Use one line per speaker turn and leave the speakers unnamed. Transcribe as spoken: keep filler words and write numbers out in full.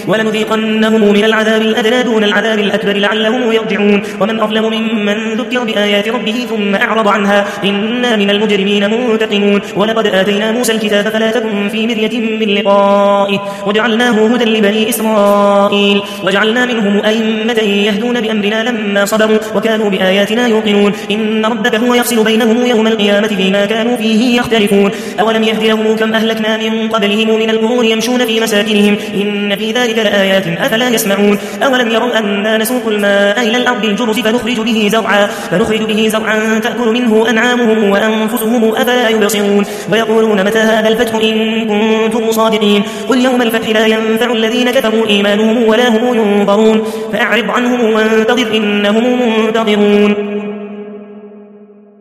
ولنذيقنهم من العذاب الأدنى دون العذاب الأكبر لعلهم يرجعون ومن أظلم ممن ذكر بآيات ربه ثم أعرض عنها إنا من المجرمين منتقمون ولقد آتينا موسى الكتاب فلا تكن في مرية من لقائه وجعلناه هدى لبني إسرائيل وجعلنا منهم أئمة يهدون بأمرنا لما صبروا وكانوا بآياتنا يوقنون إن ربك هو يفصل بينهم يوم القيامة فيما كانوا فيه يختلفون أولم يهد لهم كم أهلكنا من قبلهم من القرون يمشون في مساكنهم إن في ذلك لآيات أفلا يسمعون أولم يروا أنا نسوق الماء إلى الأرض الجرز فنخرج به زرعا فنخرج به زرعا تأكل منه أنعامهم وأنفسهم أفلا يبصرون ويقولون متى هذا الفتح إن كنتم صادقين قل يوم الفتح لا ينفع الذين كفروا إيمانهم ولا هم ينظرون فأعرض عنهم وانتظر إنهم منتظرون